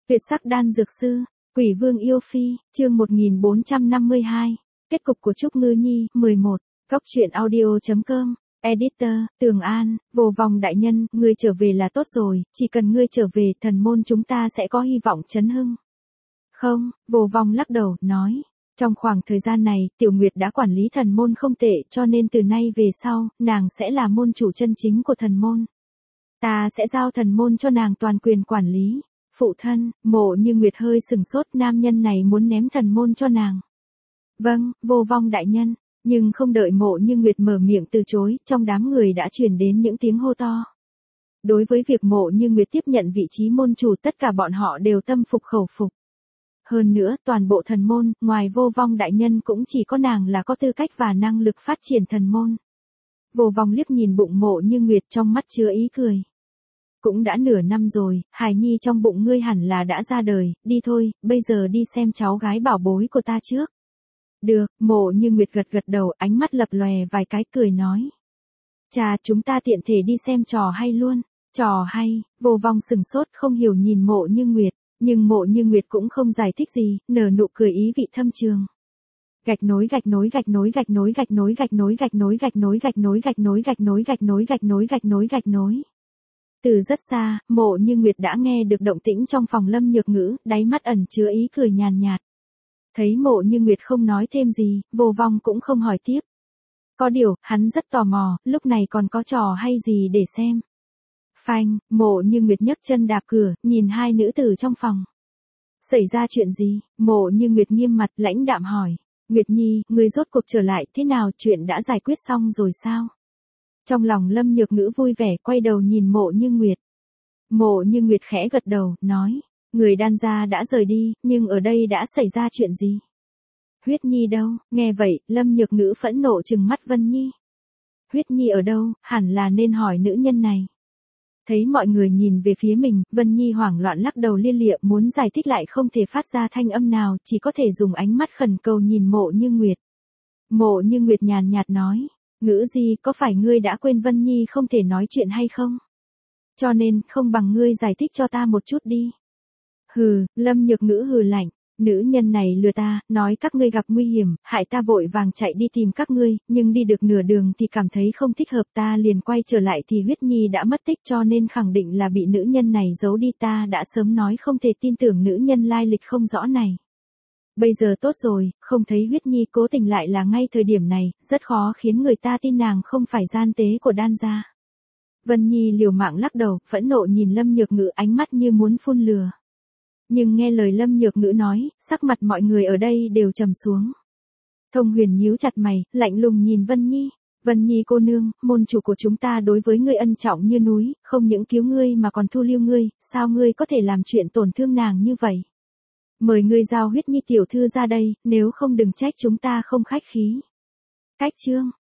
Tuyệt sắc đan dược sư, Quỷ Vương yêu phi, chương 1452, kết cục của Trúc Ngư Nhi, 11, góc truyện audio.com, editor, Tường An, Vô Vong đại nhân, ngươi trở về là tốt rồi, chỉ cần ngươi trở về, thần môn chúng ta sẽ có hy vọng chấn hưng. Không, Vô Vong lắc đầu, nói, trong khoảng thời gian này, Tiểu Nguyệt đã quản lý thần môn không tệ, cho nên từ nay về sau, nàng sẽ là môn chủ chân chính của thần môn. Ta sẽ giao thần môn cho nàng toàn quyền quản lý. Phụ thân, Mộ Như Nguyệt hơi sừng sốt, nam nhân này muốn ném thần môn cho nàng. Vâng, Vô Vong đại nhân, nhưng không đợi Mộ Như Nguyệt mở miệng từ chối, trong đám người đã truyền đến những tiếng hô to. Đối với việc Mộ Như Nguyệt tiếp nhận vị trí môn chủ, tất cả bọn họ đều tâm phục khẩu phục. Hơn nữa, toàn bộ thần môn, ngoài Vô Vong đại nhân cũng chỉ có nàng là có tư cách và năng lực phát triển thần môn. Vô Vong liếc nhìn bụng Mộ Như Nguyệt, trong mắt chứa ý cười. Cũng đã nửa năm rồi, hài nhi trong bụng ngươi hẳn là đã ra đời, đi thôi, bây giờ đi xem cháu gái bảo bối của ta trước. Được, Mộ Như Nguyệt gật gật đầu, ánh mắt lập lòe vài cái, cười nói. Chà, chúng ta tiện thể đi xem trò hay luôn. Trò hay, Vô Vong sừng sốt không hiểu nhìn Mộ Như Nguyệt, nhưng Mộ Như Nguyệt cũng không giải thích gì, nở nụ cười ý vị thâm trường. Gạch nối gạch nối gạch nối gạch nối gạch nối gạch nối gạch nối gạch nối gạch nối gạch nối gạch nối gạch nối gạch nối gạch nối gạch nối. Từ rất xa, Mộ Như Nguyệt đã nghe được động tĩnh trong phòng Lâm Nhược Ngữ, đáy mắt ẩn chứa ý cười nhàn nhạt. Thấy Mộ Như Nguyệt không nói thêm gì, Vô Vong cũng không hỏi tiếp. Có điều, hắn rất tò mò, lúc này còn có trò hay gì để xem. Phanh, Mộ Như Nguyệt nhấc chân đạp cửa, nhìn hai nữ tử trong phòng. Xảy ra chuyện gì? Mộ Như Nguyệt nghiêm mặt lãnh đạm hỏi. Nguyệt Nhi, ngươi rốt cuộc trở lại thế nào, chuyện đã giải quyết xong rồi sao? Trong lòng Lâm Nhược Ngữ vui vẻ, quay đầu nhìn Mộ Như Nguyệt. Mộ Như Nguyệt khẽ gật đầu, nói, người đan gia đã rời đi, nhưng ở đây đã xảy ra chuyện gì? Huyết Nhi đâu? Nghe vậy, Lâm Nhược Ngữ phẫn nộ trừng mắt Vân Nhi. Huyết Nhi ở đâu, hẳn là nên hỏi nữ nhân này. Thấy mọi người nhìn về phía mình, Vân Nhi hoảng loạn lắc đầu lia lịa, muốn giải thích lại không thể phát ra thanh âm nào, chỉ có thể dùng ánh mắt khẩn cầu nhìn Mộ Như Nguyệt. Mộ Như Nguyệt nhàn nhạt nói. Ngữ gì, có phải ngươi đã quên Vân Nhi không thể nói chuyện hay không? Cho nên, không bằng ngươi giải thích cho ta một chút đi. Hừ, Lâm Nhược Ngữ hừ lạnh, nữ nhân này lừa ta, nói các ngươi gặp nguy hiểm, hại ta vội vàng chạy đi tìm các ngươi, nhưng đi được nửa đường thì cảm thấy không thích hợp, ta liền quay trở lại thì Huyết Nhi đã mất tích, cho nên khẳng định là bị nữ nhân này giấu đi, ta đã sớm nói không thể tin tưởng nữ nhân lai lịch không rõ này. Bây giờ tốt rồi, không thấy Huyết Nhi, cố tình lại là ngay thời điểm này, rất khó khiến người ta tin nàng không phải gian tế của đan gia. Vân Nhi liều mạng lắc đầu, phẫn nộ nhìn Lâm Nhược Ngữ, ánh mắt như muốn phun lửa. Nhưng nghe lời Lâm Nhược Ngữ nói, sắc mặt mọi người ở đây đều trầm xuống. Thông Huyền nhíu chặt mày, lạnh lùng nhìn Vân Nhi. Vân Nhi cô nương, môn chủ của chúng ta đối với ngươi ân trọng như núi, không những cứu ngươi mà còn thu lưu ngươi, sao ngươi có thể làm chuyện tổn thương nàng như vậy? Mời ngươi giao Huyết Nhi tiểu thư ra đây, nếu không đừng trách chúng ta không khách khí. Cách chương,